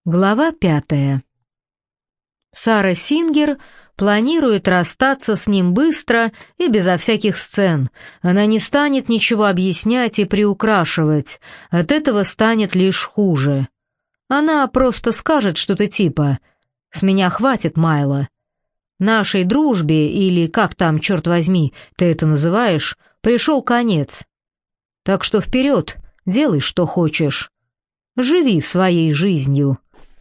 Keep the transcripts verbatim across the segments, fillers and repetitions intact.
Глава пятая. Сара Сингер планирует расстаться с ним быстро и безо всяких сцен. Она не станет ничего объяснять и приукрашивать. От этого станет лишь хуже. Она просто скажет что-то типа «С меня хватит, Майло. Нашей дружбе, или как там, черт возьми, ты это называешь, пришел конец. Так что вперед, делай, что хочешь. Живи своей жизнью».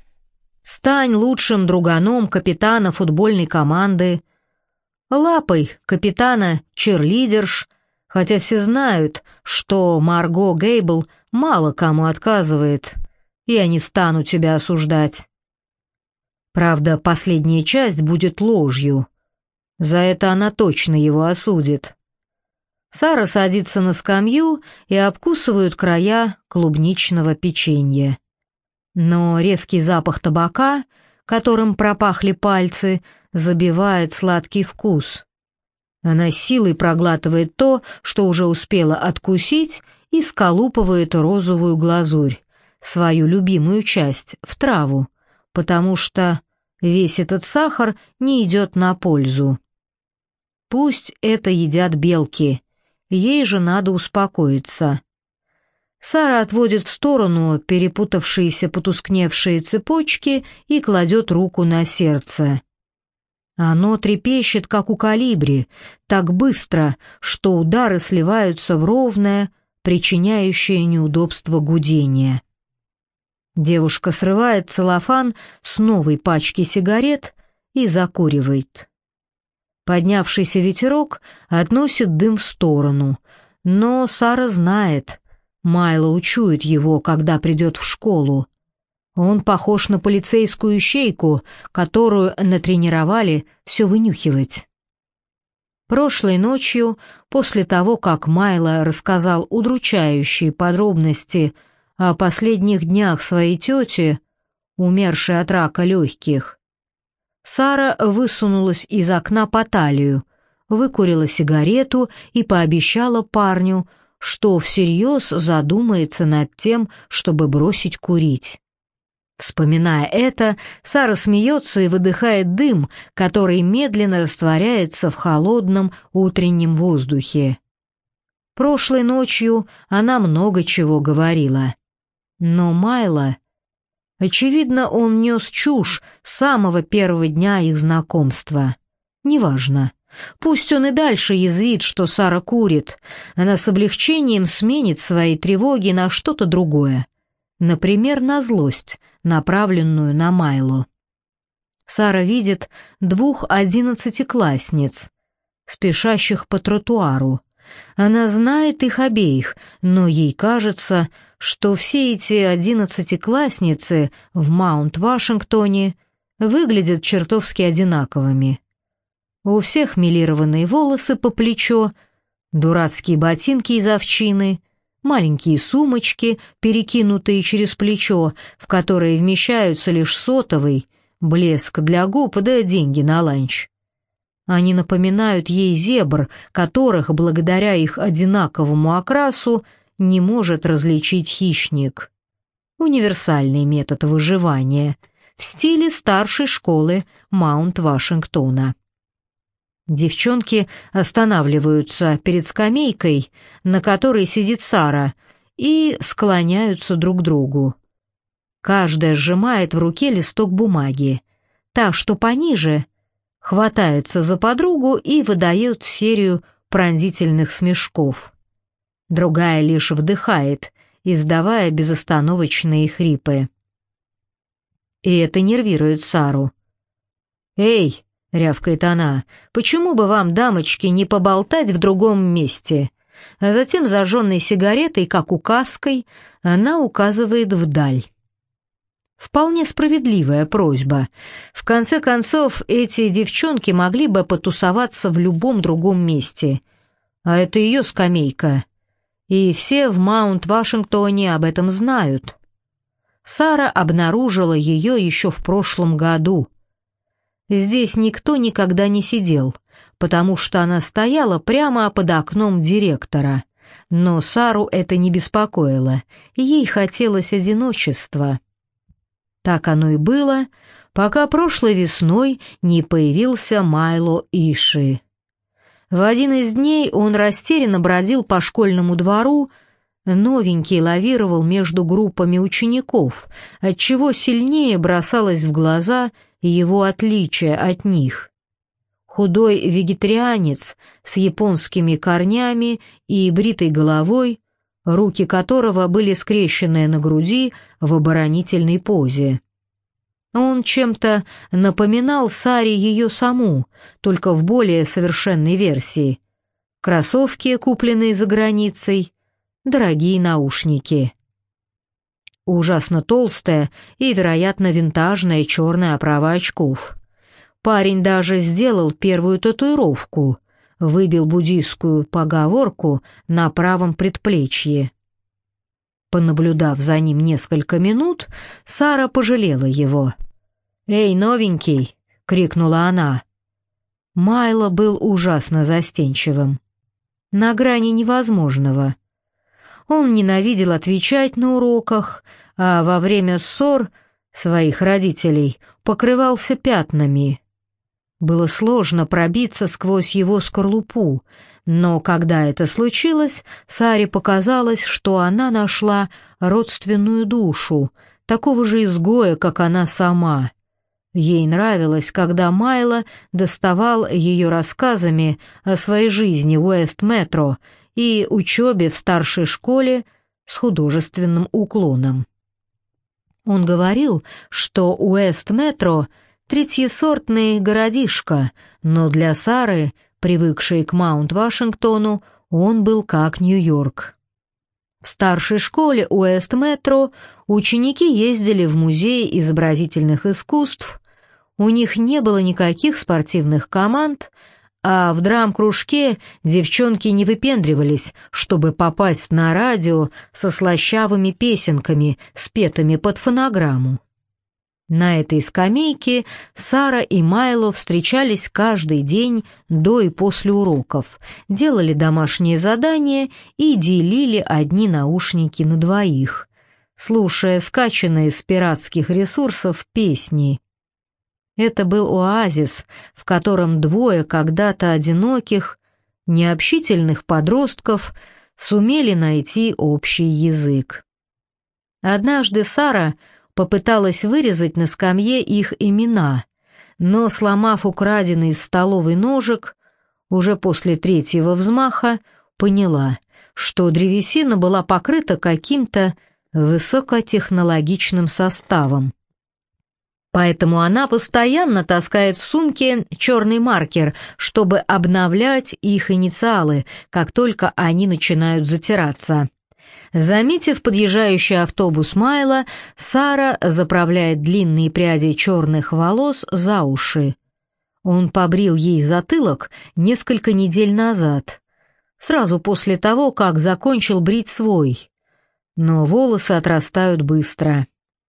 Стань лучшим друганом капитана футбольной команды, лапой капитана черлидерш, хотя все знают, что Марго Гейбл мало кому отказывает. Я не стану тебя осуждать. Правда, последняя часть будет ложью. За это она точно его осудит. Сара садится на скамью и обкусывают края клубничного печенья. Но резкий запах табака, которым пропахли пальцы, забивает сладкий вкус. Она силой проглатывает то, что уже успела откусить, и сколупывает розовую глазурь, свою любимую часть, в траву, потому что весь этот сахар не идет на пользу. Пусть это едят белки, ей же надо успокоиться. Сара отводит в сторону перепутавшиеся потускневшие цепочки и кладет руку на сердце. Оно трепещет, как у калибри, так быстро, что удары сливаются в ровное, причиняющее неудобство гудение. Девушка срывает целлофан с новой пачки сигарет и закуривает. Поднявшийся ветерок относит дым в сторону, но Сара знает, Майло учует его, когда придет в школу. Он похож на полицейскую ищейку, которую натренировали все вынюхивать. Прошлой ночью, после того, как Майло рассказал удручающие подробности о последних днях своей тети, умершей от рака легких, Сара высунулась из окна по талию, выкурила сигарету и пообещала парню, что всерьез задумается над тем, чтобы бросить курить. Вспоминая это, Сара смеется и выдыхает дым, который медленно растворяется в холодном утреннем воздухе. Прошлой ночью она много чего говорила. Но Майло... Очевидно, он нес чушь с самого первого дня их знакомства. Неважно. Пусть он и дальше язвит, что Сара курит. Она с облегчением сменит свои тревоги на что-то другое. Например, на злость, направленную на Майло. Сара видит двух одиннадцатиклассниц, спешащих по тротуару. Она знает их обеих, но ей кажется, что все эти одиннадцатиклассницы в Маунт-Вашингтоне выглядят чертовски одинаковыми. У всех мелированные волосы по плечо, дурацкие ботинки из овчины, маленькие сумочки, перекинутые через плечо, в которые вмещаются лишь сотовый, блеск для губ да деньги на ланч. Они напоминают ей зебр, которых, благодаря их одинаковому окрасу, не может различить хищник. Универсальный метод выживания в стиле старшей школы Маунт-Вашингтона. Девчонки останавливаются перед скамейкой, на которой сидит Сара, и склоняются друг к другу. Каждая сжимает в руке листок бумаги, та, что пониже, хватается за подругу и выдает серию пронзительных смешков. Другая лишь вдыхает, издавая безостановочные хрипы. И это нервирует Сару. «Эй!» — рявкает она, «почему бы вам, дамочки, не поболтать в другом месте?» А затем, зажженной сигаретой, как указкой, она указывает вдаль. Вполне справедливая просьба. В конце концов, эти девчонки могли бы потусоваться в любом другом месте. А это ее скамейка. И все в Маунт-Вашингтоне об этом знают. Сара обнаружила ее еще в прошлом году. Здесь никто никогда не сидел, потому что она стояла прямо под окном директора. Но Сару это не беспокоило, ей хотелось одиночества. Так оно и было, пока прошлой весной не появился Майло Иши. В один из дней он растерянно бродил по школьному двору, новенький лавировал между группами учеников, отчего сильнее бросалось в глаза его отличие от них. Худой вегетарианец с японскими корнями и бритой головой, руки которого были скрещены на груди в оборонительной позе. Он чем-то напоминал Саре ее саму, только в более совершенной версии. Кроссовки, купленные за границей, дорогие наушники. Ужасно толстая и, вероятно, винтажная черная оправа очков. Парень даже сделал первую татуировку, выбил буддийскую поговорку на правом предплечье. Понаблюдав за ним несколько минут, Сара пожалела его. «Эй, новенький!» — крикнула она. Майло был ужасно застенчивым. На грани невозможного. Он ненавидел отвечать на уроках, а во время ссор своих родителей покрывался пятнами. Было сложно пробиться сквозь его скорлупу, но когда это случилось, Саре показалось, что она нашла родственную душу, такого же изгоя, как она сама. Ей нравилось, когда Майло доставал ее рассказами о своей жизни в Уэст-Метро и учебе в старшей школе с художественным уклоном. Он говорил, что Уэст-Метро — третьесортный городишко, но для Сары, привыкшей к Маунт-Вашингтону, он был как Нью-Йорк. В старшей школе Уэст-Метро ученики ездили в музей изобразительных искусств, у них не было никаких спортивных команд, а в драм-кружке девчонки не выпендривались, чтобы попасть на радио со слащавыми песенками, спетыми под фонограмму. На этой скамейке Сара и Майло встречались каждый день до и после уроков, делали домашние задания и делили одни наушники на двоих, слушая скачанные с пиратских ресурсов песни. Это был оазис, в котором двое когда-то одиноких, необщительных подростков сумели найти общий язык. Однажды Сара попыталась вырезать на скамье их имена, но, сломав украденный из столовой ножик, уже после третьего взмаха поняла, что древесина была покрыта каким-то высокотехнологичным составом. Поэтому она постоянно таскает в сумке черный маркер, чтобы обновлять их инициалы, как только они начинают затираться. Заметив подъезжающий автобус Майло, Сара заправляет длинные пряди черных волос за уши. Он побрил ей затылок несколько недель назад, сразу после того, как закончил брить свой. Но волосы отрастают быстро.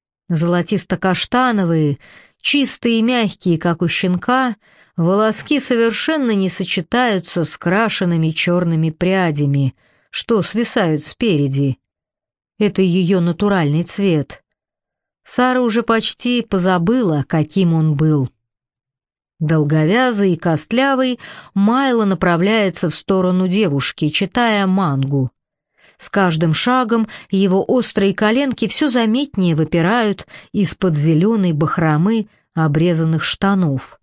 Золотисто-каштановые, чистые и мягкие, как у щенка, волоски совершенно не сочетаются с крашенными черными прядями, что свисают спереди. Это ее натуральный цвет. Сара уже почти позабыла, каким он был. Долговязый и костлявый, Майло направляется в сторону девушки, читая мангу. С каждым шагом его острые коленки все заметнее выпирают из-под зеленой бахромы обрезанных штанов.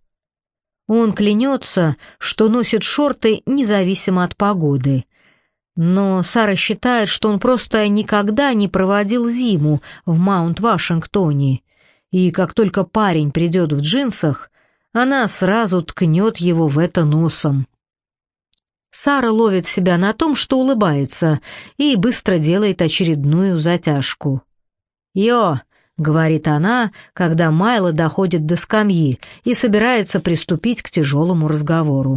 Он клянется, что носит шорты независимо от погоды. Но Сара считает, что он просто никогда не проводил зиму в Маунт-Вашингтоне, и как только парень придет в джинсах, она сразу ткнет его в это носом. Сара ловит себя на том, что улыбается, и быстро делает очередную затяжку. «Йо!» — говорит она, когда Майло доходит до скамьи и собирается приступить к тяжелому разговору.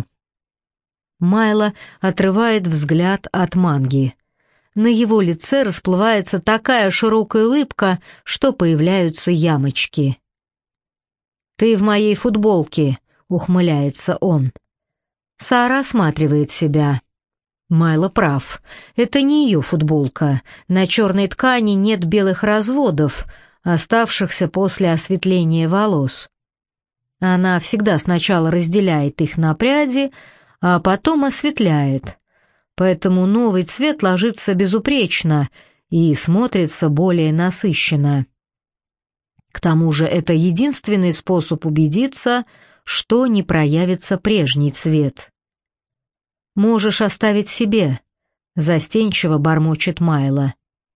Майло отрывает взгляд от манги. На его лице расплывается такая широкая улыбка, что появляются ямочки. «Ты в моей футболке», — ухмыляется он. Сара осматривает себя. Майло прав. Это не ее футболка. На черной ткани нет белых разводов, оставшихся после осветления волос. Она всегда сначала разделяет их на пряди, а потом осветляет, поэтому новый цвет ложится безупречно и смотрится более насыщенно. К тому же это единственный способ убедиться, что не проявится прежний цвет. «Можешь оставить себе», — застенчиво бормочет Майло.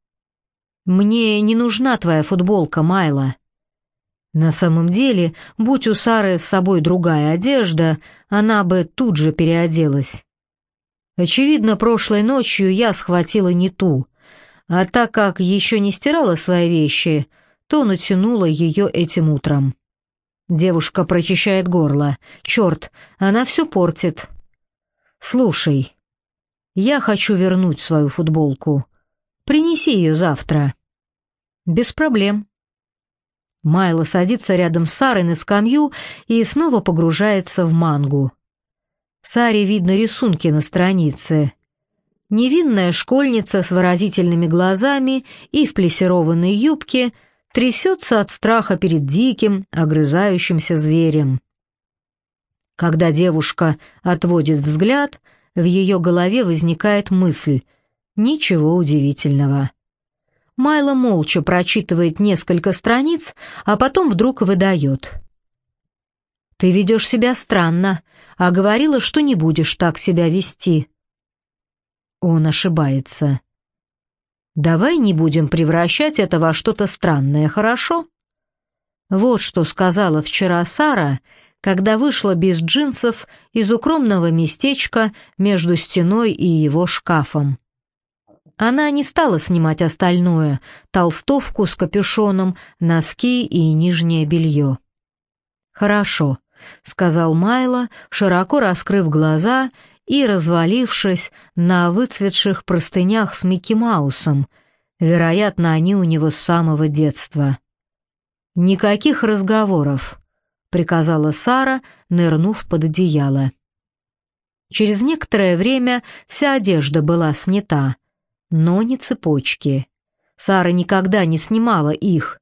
«Мне не нужна твоя футболка, Майло». На самом деле, будь у Сары с собой другая одежда, она бы тут же переоделась. Очевидно, прошлой ночью я схватила не ту, а так как еще не стирала свои вещи, то натянула ее этим утром. Девушка прочищает горло. Черт, она все портит. «Слушай, я хочу вернуть свою футболку. Принеси ее завтра». «Без проблем». Майло садится рядом с Сарой на скамью и снова погружается в мангу. Саре видно рисунки на странице. Невинная школьница с выразительными глазами и в плессированной юбке трясется от страха перед диким, огрызающимся зверем. Когда девушка отводит взгляд, в ее голове возникает мысль: ничего удивительного. Майло молча прочитывает несколько страниц, а потом вдруг выдает: «Ты ведешь себя странно, а говорила, что не будешь так себя вести». Он ошибается. «Давай не будем превращать это во что-то странное, хорошо?» Вот что сказала вчера Сара, когда вышла без джинсов из укромного местечка между стеной и его шкафом. Она не стала снимать остальное — толстовку с капюшоном, носки и нижнее белье. «Хорошо», — сказал Майло, широко раскрыв глаза и развалившись на выцветших простынях с Микки Маусом. Вероятно, они у него с самого детства. «Никаких разговоров», — приказала Сара, нырнув под одеяло. Через некоторое время вся одежда была снята, но не цепочки. Сара никогда не снимала их.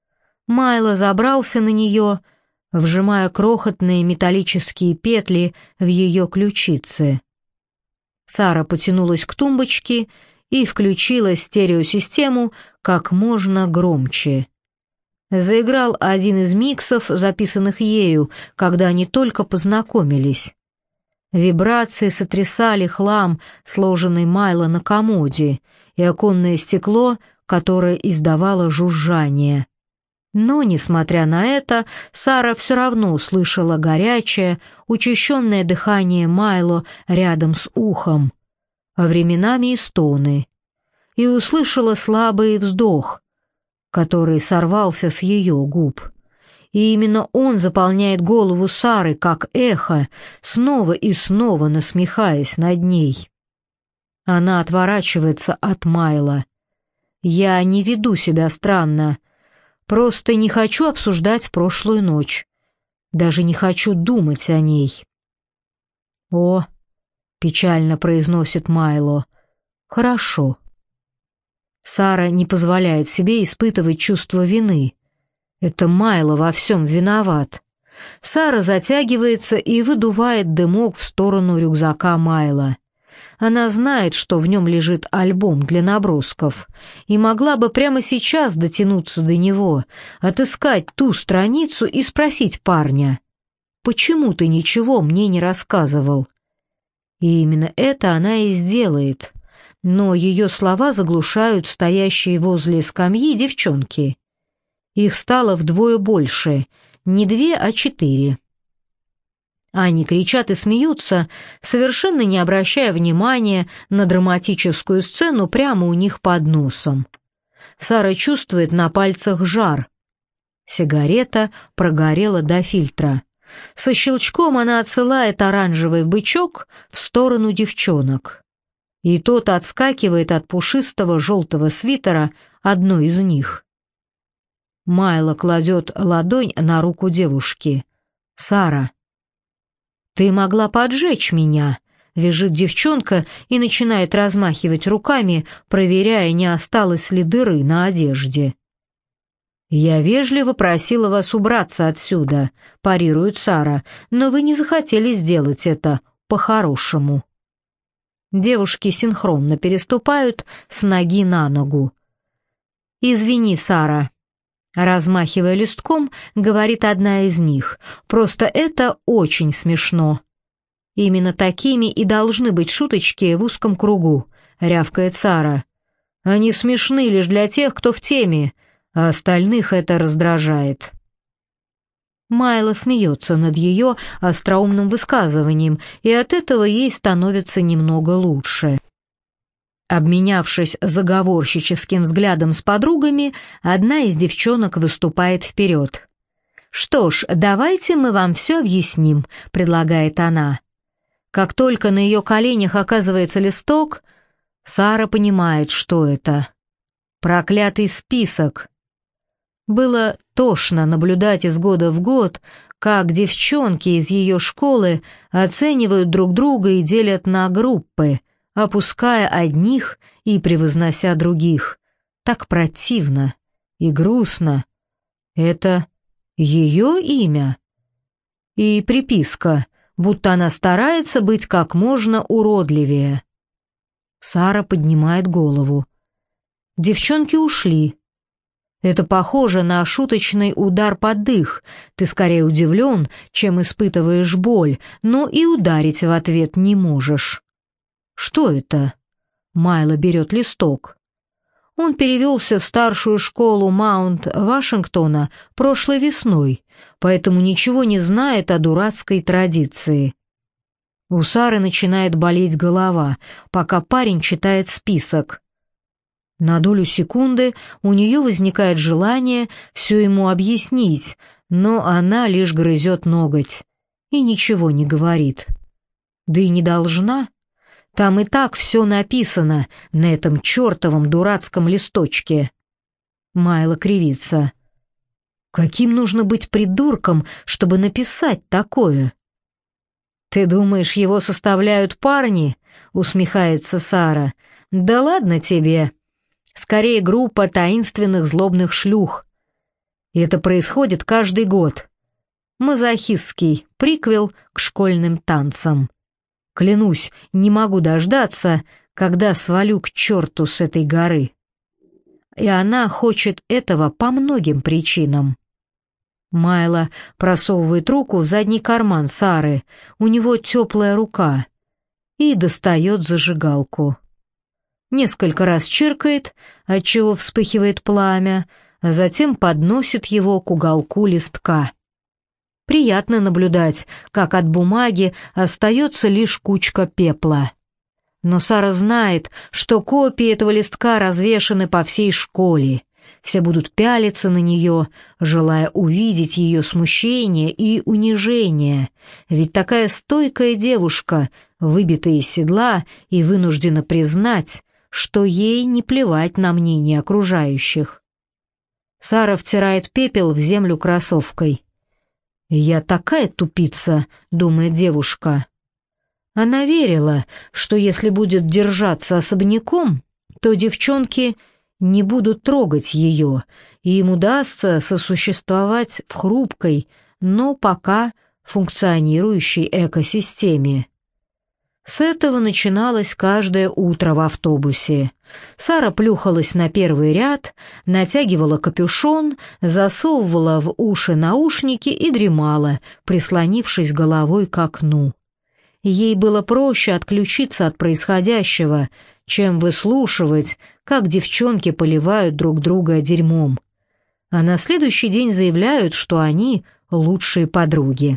Майло забрался на нее, вжимая крохотные металлические петли в ее ключицы. Сара потянулась к тумбочке и включила стереосистему как можно громче. Заиграл один из миксов, записанных ею, когда они только познакомились. Вибрации сотрясали хлам, сложенный Майло на комоде, и оконное стекло, которое издавало жужжание. Но, несмотря на это, Сара все равно услышала горячее, учащенное дыхание Майло рядом с ухом, а временами и стоны, и услышала слабый вздох, который сорвался с ее губ. И именно он заполняет голову Сары, как эхо, снова и снова насмехаясь над ней. Она отворачивается от Майло. «Я не веду себя странно. Просто не хочу обсуждать прошлую ночь. Даже не хочу думать о ней». «О», — печально произносит Майло, — «хорошо». Сара не позволяет себе испытывать чувство вины. Это Майло во всем виноват. Сара затягивается и выдувает дымок в сторону рюкзака Майло. Она знает, что в нем лежит альбом для набросков, и могла бы прямо сейчас дотянуться до него, отыскать ту страницу и спросить парня: «Почему ты ничего мне не рассказывал?» И именно это она и сделает, но ее слова заглушают стоящие возле скамьи девчонки. Их стало вдвое больше, не две, а четыре. Они кричат и смеются, совершенно не обращая внимания на драматическую сцену прямо у них под носом. Сара чувствует на пальцах жар. Сигарета прогорела до фильтра. Со щелчком она отсылает оранжевый бычок в сторону девчонок. И тот отскакивает от пушистого желтого свитера одной из них. Майло кладет ладонь на руку девушки. «Сара, ты могла поджечь меня», — визжит девчонка и начинает размахивать руками, проверяя, не осталось ли дыры на одежде. «Я вежливо просила вас убраться отсюда», — парирует Сара, «но вы не захотели сделать это по-хорошему». Девушки синхронно переступают с ноги на ногу. «Извини, Сара», — размахивая листком, говорит одна из них, «просто это очень смешно». «Именно такими и должны быть шуточки в узком кругу», — рявкает Сара. «Они смешны лишь для тех, кто в теме, а остальных это раздражает». Майла смеется над ее остроумным высказыванием, и от этого ей становится немного лучше. Обменявшись заговорщическим взглядом с подругами, одна из девчонок выступает вперед. «Что ж, давайте мы вам все объясним», — предлагает она. Как только на ее коленях оказывается листок, Сара понимает, что это. Проклятый список. Было тошно наблюдать из года в год, как девчонки из ее школы оценивают друг друга и делят на группы, опуская одних и превознося других. Так противно и грустно. Это ее имя? И приписка, будто она старается быть как можно уродливее. Сара поднимает голову. Девчонки ушли. Это похоже на шуточный удар под дых. Ты скорее удивлен, чем испытываешь боль, но и ударить в ответ не можешь. Что это? Майла берет листок. Он перевелся в старшую школу Маунт-Вашингтона прошлой весной, поэтому ничего не знает о дурацкой традиции. У Сары начинает болеть голова, пока парень читает список. На долю секунды у нее возникает желание все ему объяснить, но она лишь грызет ноготь и ничего не говорит. Да и не должна. Там и так все написано на этом чертовом дурацком листочке. Майла кривится. Каким нужно быть придурком, чтобы написать такое? «Ты думаешь, его составляют парни?» — усмехается Сара. «Да ладно тебе. Скорее группа таинственных злобных шлюх. И это происходит каждый год. Мазохистский приквел к школьным танцам. Клянусь, не могу дождаться, когда свалю к черту с этой горы. И она хочет этого по многим причинам». Майла просовывает руку в задний карман Сары, у него теплая рука, и достает зажигалку. Несколько раз чиркает, отчего вспыхивает пламя, а затем подносит его к уголку листка. Приятно наблюдать, как от бумаги остается лишь кучка пепла. Но Сара знает, что копии этого листка развешаны по всей школе. Все будут пялиться на нее, желая увидеть ее смущение и унижение, ведь такая стойкая девушка, выбитая из седла, и вынуждена признать, что ей не плевать на мнение окружающих. Сара втирает пепел в землю кроссовкой. «Я такая тупица», — думает девушка. Она верила, что если будет держаться особняком, то девчонки не будут трогать ее, и им удастся сосуществовать в хрупкой, но пока функционирующей экосистеме. С этого начиналось каждое утро в автобусе. Сара плюхалась на первый ряд, натягивала капюшон, засовывала в уши наушники и дремала, прислонившись головой к окну. Ей было проще отключиться от происходящего, чем выслушивать, как девчонки поливают друг друга дерьмом. А на следующий день заявляют, что они лучшие подруги.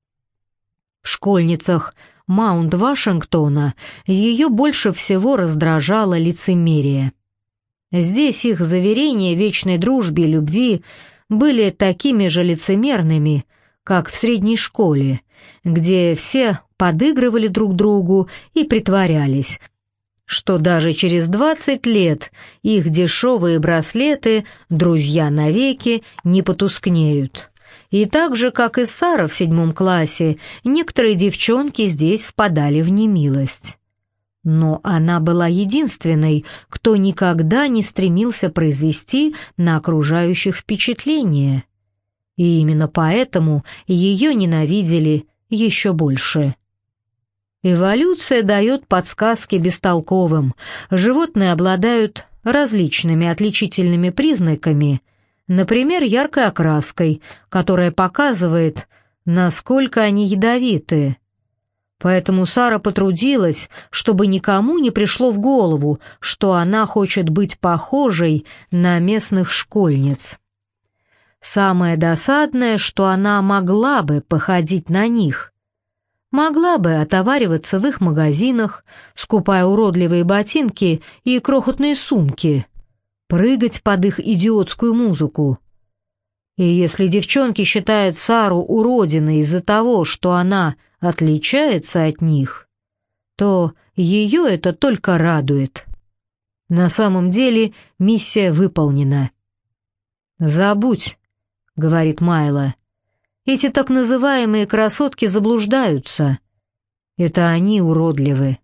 В школьницах Маунт-Вашингтона ее больше всего раздражало лицемерие. Здесь их заверения в вечной дружбе и любви были такими же лицемерными, как в средней школе, где все подыгрывали друг другу и притворялись, что даже через двадцать лет их дешевые браслеты «друзья навеки» не потускнеют. И так же, как и Сара в седьмом классе, некоторые девчонки здесь впадали в немилость. Но она была единственной, кто никогда не стремился произвести на окружающих впечатление. И именно поэтому ее ненавидели еще больше. Эволюция дает подсказки бестолковым. Животные обладают различными отличительными признаками, например, яркой окраской, которая показывает, насколько они ядовиты. Поэтому Сара потрудилась, чтобы никому не пришло в голову, что она хочет быть похожей на местных школьниц. Самое досадное, что она могла бы походить на них. Могла бы отовариваться в их магазинах, скупая уродливые ботинки и крохотные сумки, прыгать под их идиотскую музыку. И если девчонки считают Сару уродиной из-за того, что она отличается от них, то ее это только радует. На самом деле миссия выполнена. «Забудь», — говорит Майла, — «эти так называемые красотки заблуждаются. Это они уродливы».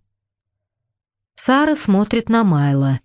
Сара смотрит на Майла.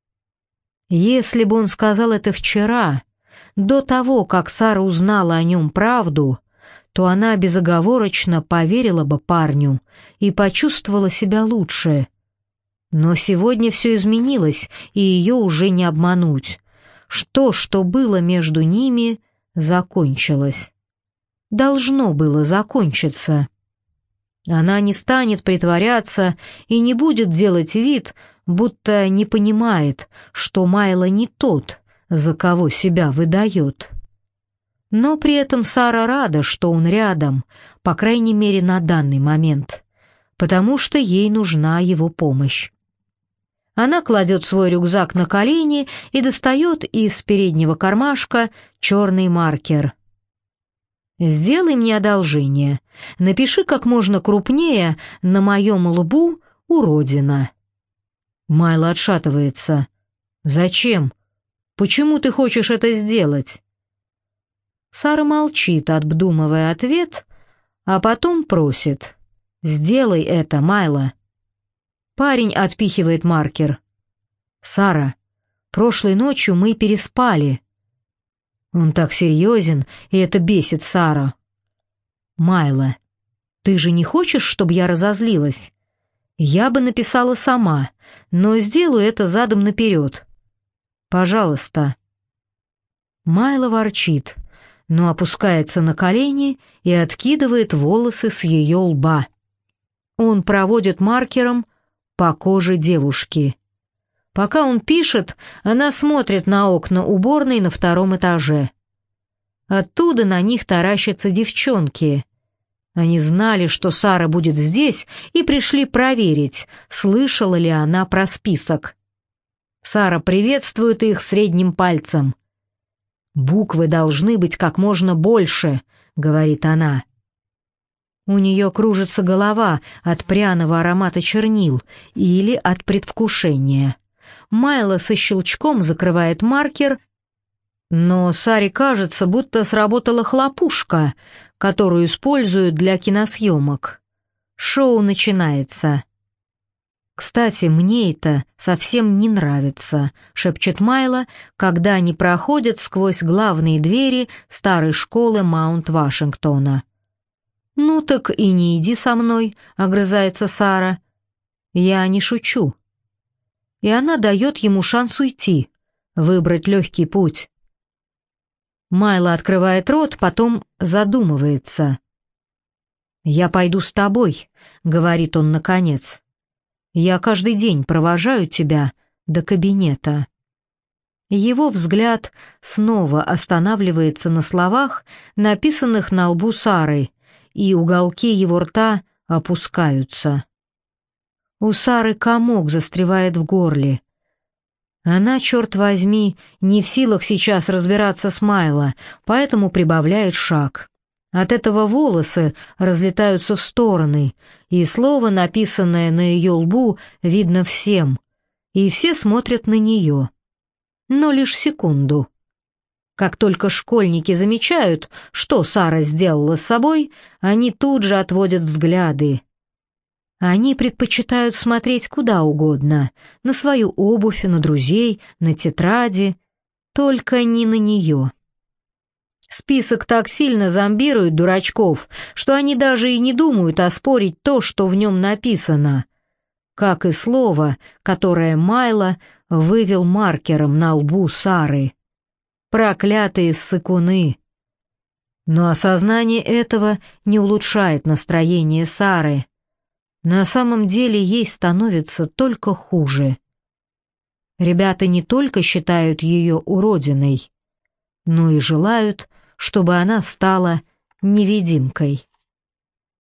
Если бы он сказал это вчера, до того, как Сара узнала о нем правду, то она безоговорочно поверила бы парню и почувствовала себя лучше. Но сегодня все изменилось, и ее уже не обмануть. То, что было между ними, закончилось. Должно было закончиться. Она не станет притворяться и не будет делать вид, будто не понимает, что Майло не тот, за кого себя выдает. Но при этом Сара рада, что он рядом, по крайней мере на данный момент, потому что ей нужна его помощь. Она кладет свой рюкзак на колени и достает из переднего кармашка черный маркер. «Сделай мне одолжение. Напиши как можно крупнее на моем лбу уродина». Майло отшатывается. «Зачем? Почему ты хочешь это сделать?» Сара молчит, обдумывая ответ, а потом просит: «Сделай это, Майло». Парень отпихивает маркер. «Сара, прошлой ночью мы переспали». Он так серьезен, и это бесит Сару. «Майло, ты же не хочешь, чтобы я разозлилась? Я бы написала сама, но сделаю это задом наперед. Пожалуйста». Майло ворчит, но опускается на колени и откидывает волосы с ее лба. Он проводит маркером по коже девушки. Пока он пишет, она смотрит на окна уборной на втором этаже. Оттуда на них таращатся девчонки. Они знали, что Сара будет здесь, и пришли проверить, слышала ли она про список. Сара приветствует их средним пальцем. «Буквы должны быть как можно больше», — говорит она. У нее кружится голова от пряного аромата чернил или от предвкушения. Майло со щелчком закрывает маркер, но Саре кажется, будто сработала хлопушка, которую используют для киносъемок. Шоу начинается. «Кстати, мне это совсем не нравится», — шепчет Майло, когда они проходят сквозь главные двери старой школы Маунт-Вашингтона. «Ну так и не иди со мной», — огрызается Сара. «Я не шучу». И она дает ему шанс уйти, выбрать легкий путь. Майло открывает рот, потом задумывается. «Я пойду с тобой», — говорит он наконец. «Я каждый день провожаю тебя до кабинета». Его взгляд снова останавливается на словах, написанных на лбу Сары, и уголки его рта опускаются. У Сары комок застревает в горле. Она, черт возьми, не в силах сейчас разбираться с Майло, поэтому прибавляет шаг. От этого волосы разлетаются в стороны, и слово, написанное на ее лбу, видно всем, и все смотрят на нее. Но лишь секунду. Как только школьники замечают, что Сара сделала с собой, они тут же отводят взгляды. Они предпочитают смотреть куда угодно, на свою обувь, на друзей, на тетради, только не на нее. Список так сильно зомбирует дурачков, что они даже и не думают оспорить то, что в нем написано, как и слово, которое Майло вывел маркером на лбу Сары. Проклятые ссыкуны! Но осознание этого не улучшает настроение Сары. На самом деле ей становится только хуже. Ребята не только считают ее уродиной, но и желают, чтобы она стала невидимкой.